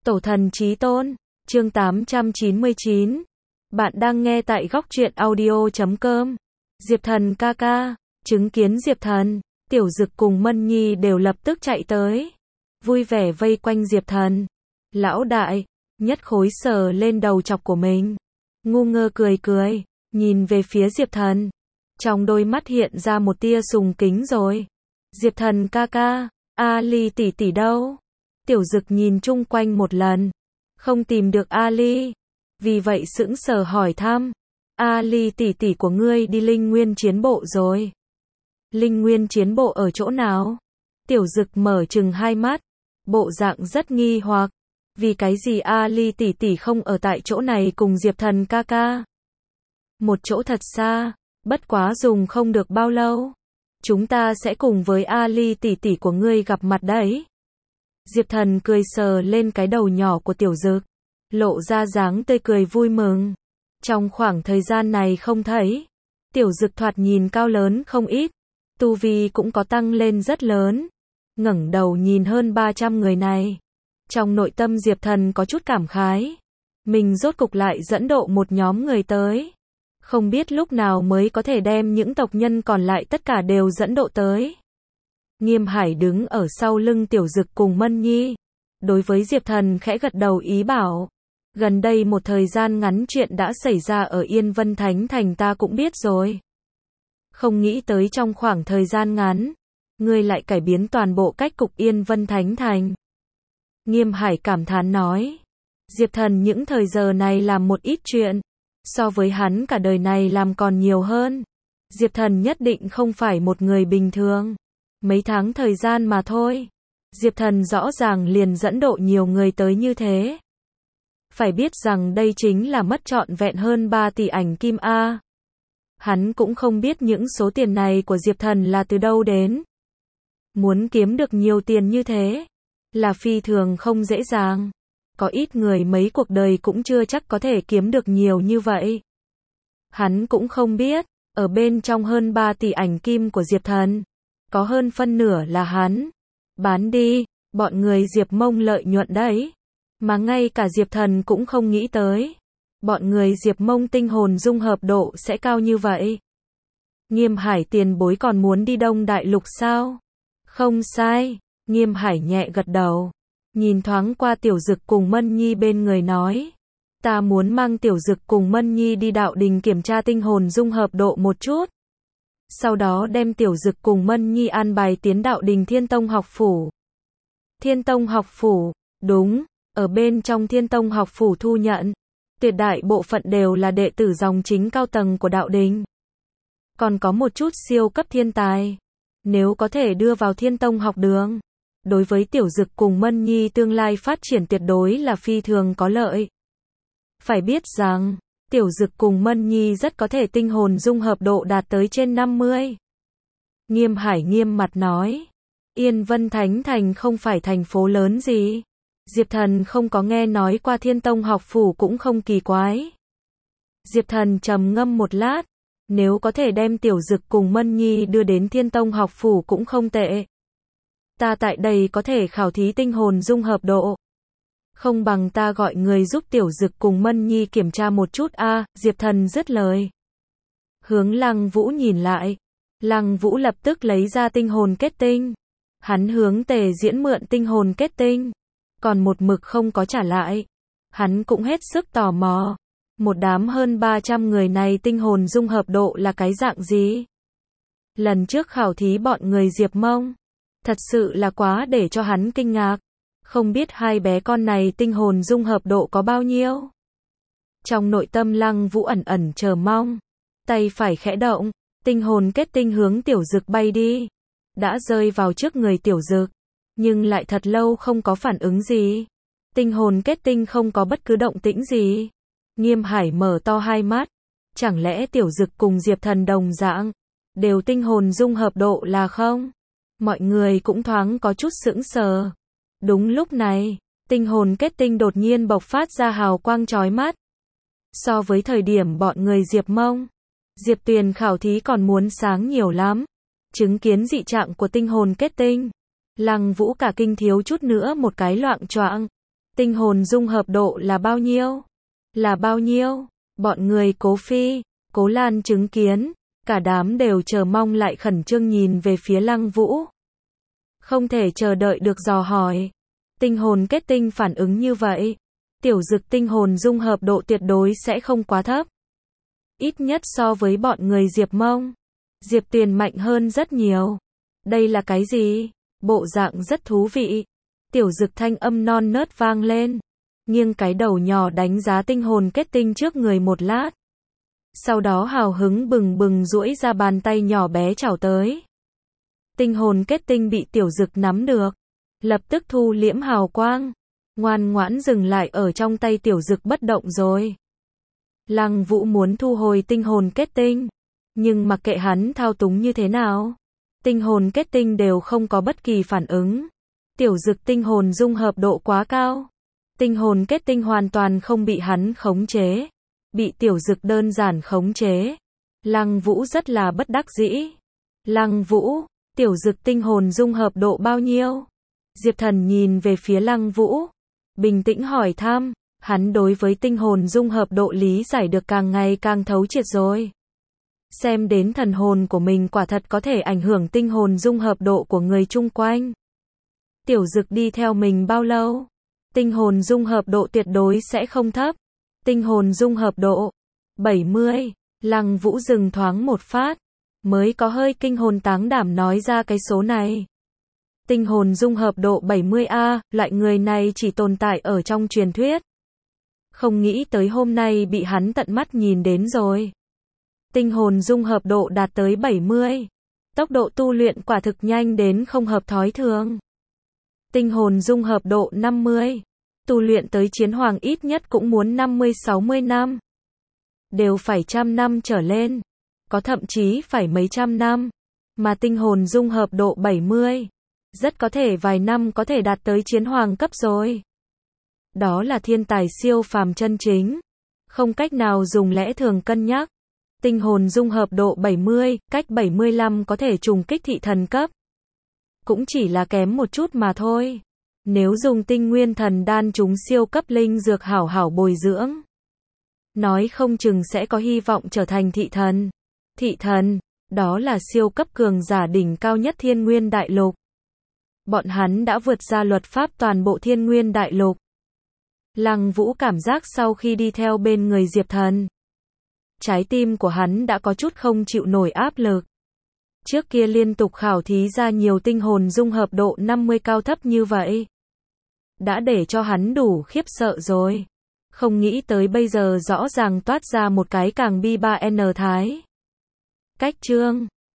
Tổ thần chí tôn, chương 899. Bạn đang nghe tại góc truyện audio.com. Diệp Thần ca ca, chứng kiến Diệp Thần, Tiểu Dực cùng Mân Nhi đều lập tức chạy tới. Vui vẻ vây quanh Diệp Thần. Lão đại, nhất khối sờ lên đầu chọc của mình. Ngu ngơ cười cười, nhìn về phía Diệp Thần. Trong đôi mắt hiện ra một tia sùng kính rồi. Diệp Thần ca ca, Ali tỷ tỷ đâu? Tiểu Dực nhìn chung quanh một lần, không tìm được Ali, vì vậy sững sờ hỏi thăm, Ali tỷ tỷ của ngươi đi Linh Nguyên chiến bộ rồi. Linh Nguyên chiến bộ ở chỗ nào? Tiểu Dực mở trừng hai mắt, bộ dạng rất nghi hoặc, vì cái gì Ali tỷ tỷ không ở tại chỗ này cùng Diệp Thần ca ca? Một chỗ thật xa, bất quá dùng không được bao lâu, chúng ta sẽ cùng với Ali tỷ tỷ của ngươi gặp mặt đấy. Diệp Thần cười sờ lên cái đầu nhỏ của Tiểu Dực, lộ ra dáng tươi cười vui mừng. Trong khoảng thời gian này không thấy, Tiểu Dực thoạt nhìn cao lớn không ít, tu vi cũng có tăng lên rất lớn. Ngẩng đầu nhìn hơn 300 người này, trong nội tâm Diệp Thần có chút cảm khái, mình rốt cục lại dẫn độ một nhóm người tới. Không biết lúc nào mới có thể đem những tộc nhân còn lại tất cả đều dẫn độ tới. Nghiêm Hải đứng ở sau lưng Tiểu Dực cùng Mân Nhi, đối với Diệp Thần khẽ gật đầu ý bảo, gần đây một thời gian ngắn chuyện đã xảy ra ở Yên Vân Thánh Thành ta cũng biết rồi. Không nghĩ tới trong khoảng thời gian ngắn, ngươi lại cải biến toàn bộ cách cục Yên Vân Thánh Thành. Nghiêm Hải cảm thán nói, Diệp Thần những thời giờ này làm một ít chuyện, so với hắn cả đời này làm còn nhiều hơn. Diệp Thần nhất định không phải một người bình thường. Mấy tháng thời gian mà thôi, Diệp Thần rõ ràng liền dẫn độ nhiều người tới như thế. Phải biết rằng đây chính là mất trọn vẹn hơn 3 tỷ ảnh kim A. Hắn cũng không biết những số tiền này của Diệp Thần là từ đâu đến. Muốn kiếm được nhiều tiền như thế, là phi thường không dễ dàng. Có ít người mấy cuộc đời cũng chưa chắc có thể kiếm được nhiều như vậy. Hắn cũng không biết, ở bên trong hơn 3 tỷ ảnh kim của Diệp Thần, có hơn phân nửa là hắn bán đi, bọn người Diệp Mông lợi nhuận đấy. Mà ngay cả Diệp Thần cũng không nghĩ tới, bọn người Diệp Mông tinh hồn dung hợp độ sẽ cao như vậy. Nghiêm Hải tiền bối còn muốn đi Đông Đại Lục sao? Không sai, Nghiêm Hải nhẹ gật đầu, nhìn thoáng qua Tiểu Dực cùng Mân Nhi bên người nói, ta muốn mang Tiểu Dực cùng Mân Nhi đi đạo đình kiểm tra tinh hồn dung hợp độ một chút. Sau đó đem Tiểu Dực cùng Mân Nhi an bài tiến đạo đình Thiên Tông học phủ. Thiên Tông học phủ, đúng, ở bên trong Thiên Tông học phủ thu nhận, tuyệt đại bộ phận đều là đệ tử dòng chính cao tầng của đạo đình. Còn có một chút siêu cấp thiên tài, nếu có thể đưa vào Thiên Tông học đường, đối với Tiểu Dực cùng Mân Nhi tương lai phát triển tuyệt đối là phi thường có lợi. Phải biết rằng, Tiểu Dực cùng Mân Nhi rất có thể tinh hồn dung hợp độ đạt tới trên 50. Nghiêm Hải nghiêm mặt nói, Yên Vân Thánh Thành không phải thành phố lớn gì. Diệp Thần không có nghe nói qua Thiên Tông học phủ cũng không kỳ quái. Diệp Thần trầm ngâm một lát, nếu có thể đem Tiểu Dực cùng Mân Nhi đưa đến Thiên Tông học phủ cũng không tệ. Ta tại đây có thể khảo thí tinh hồn dung hợp độ. Không bằng ta gọi người giúp Tiểu Dực cùng Mân Nhi kiểm tra một chút a. Diệp Thần dứt lời. Hướng Lăng Vũ nhìn lại. Lăng Vũ lập tức lấy ra tinh hồn kết tinh. Hắn hướng Tề Diễn mượn tinh hồn kết tinh, còn một mực không có trả lại. Hắn cũng hết sức tò mò, một đám hơn 300 người này tinh hồn dung hợp độ là cái dạng gì? Lần trước khảo thí bọn người Diệp Mông, thật sự là quá để cho hắn kinh ngạc. Không biết hai bé con này tinh hồn dung hợp độ có bao nhiêu? Trong nội tâm Lăng Vũ ẩn ẩn chờ mong, tay phải khẽ động, tinh hồn kết tinh hướng Tiểu Dực bay đi. Đã rơi vào trước người Tiểu Dực, nhưng lại thật lâu không có phản ứng gì. Tinh hồn kết tinh không có bất cứ động tĩnh gì. Nghiêm Hải mở to hai mắt, chẳng lẽ Tiểu Dực cùng Diệp Thần đồng dạng, đều tinh hồn dung hợp độ là không? Mọi người cũng thoáng có chút sững sờ. Đúng lúc này, tinh hồn kết tinh đột nhiên bộc phát ra hào quang chói mắt. So với thời điểm bọn người Diệp Mông, Diệp Tuyền khảo thí còn muốn sáng nhiều lắm. Chứng kiến dị trạng của tinh hồn kết tinh, Lăng Vũ cả kinh thiếu chút nữa một cái loạng choạng. Tinh hồn dung hợp độ là bao nhiêu? Là bao nhiêu? Bọn người Cố Phi, Cố Lan chứng kiến, cả đám đều chờ mong lại khẩn trương nhìn về phía Lăng Vũ. Không thể chờ đợi được dò hỏi. Tinh hồn kết tinh phản ứng như vậy, Tiểu Dực tinh hồn dung hợp độ tuyệt đối sẽ không quá thấp. Ít nhất so với bọn người Diệp Mông, Diệp Tuyền mạnh hơn rất nhiều. Đây là cái gì? Bộ dạng rất thú vị. Tiểu Dực thanh âm non nớt vang lên, nghiêng cái đầu nhỏ đánh giá tinh hồn kết tinh trước người một lát. Sau đó hào hứng bừng bừng duỗi ra bàn tay nhỏ bé chảo tới. Tinh hồn kết tinh bị Tiểu Dực nắm được, lập tức thu liễm hào quang, ngoan ngoãn dừng lại ở trong tay Tiểu Dực bất động rồi. Lăng Vũ muốn thu hồi tinh hồn kết tinh, nhưng mặc kệ hắn thao túng như thế nào, tinh hồn kết tinh đều không có bất kỳ phản ứng. Tiểu Dực tinh hồn dung hợp độ quá cao, tinh hồn kết tinh hoàn toàn không bị hắn khống chế, bị Tiểu Dực đơn giản khống chế. Lăng Vũ rất là bất đắc dĩ. Lăng Vũ, Tiểu Dực tinh hồn dung hợp độ bao nhiêu? Diệp Thần nhìn về phía Lăng Vũ, bình tĩnh hỏi thăm. Hắn đối với tinh hồn dung hợp độ lý giải được càng ngày càng thấu triệt rồi. Xem đến thần hồn của mình quả thật có thể ảnh hưởng tinh hồn dung hợp độ của người chung quanh. Tiểu Dực đi theo mình bao lâu? Tinh hồn dung hợp độ tuyệt đối sẽ không thấp. Tinh hồn dung hợp độ 70. Lăng Vũ dừng thoáng một phát, mới có hơi kinh hồn táng đảm nói ra cái số này. Tinh hồn dung hợp độ 70A, loại người này chỉ tồn tại ở trong truyền thuyết. Không nghĩ tới hôm nay bị hắn tận mắt nhìn đến rồi. Tinh hồn dung hợp độ đạt tới 70. Tốc độ tu luyện quả thực nhanh đến không hợp thói thường. Tinh hồn dung hợp độ 50. Tu luyện tới chiến hoàng ít nhất cũng muốn 50-60 năm. Đều phải trăm năm trở lên. Có thậm chí phải mấy trăm năm. Mà tinh hồn dung hợp độ 70. Rất có thể vài năm có thể đạt tới chiến hoàng cấp rồi. Đó là thiên tài siêu phàm chân chính. Không cách nào dùng lẽ thường cân nhắc. Tinh hồn dung hợp độ 70, cách 75 có thể trùng kích thị thần cấp. Cũng chỉ là kém một chút mà thôi. Nếu dùng tinh nguyên thần đan chúng siêu cấp linh dược hảo hảo bồi dưỡng, nói không chừng sẽ có hy vọng trở thành thị thần. Thị thần, đó là siêu cấp cường giả đỉnh cao nhất Thiên Nguyên Đại Lục. Bọn hắn đã vượt ra luật pháp toàn bộ Thiên Nguyên Đại Lục. Lăng Vũ cảm giác sau khi đi theo bên người Diệp Thần, trái tim của hắn đã có chút không chịu nổi áp lực. Trước kia liên tục khảo thí ra nhiều tinh hồn dung hợp độ 50 cao thấp như vậy, đã để cho hắn đủ khiếp sợ rồi. Không nghĩ tới bây giờ rõ ràng toát ra một cái càng bi 3N thái. Cách chương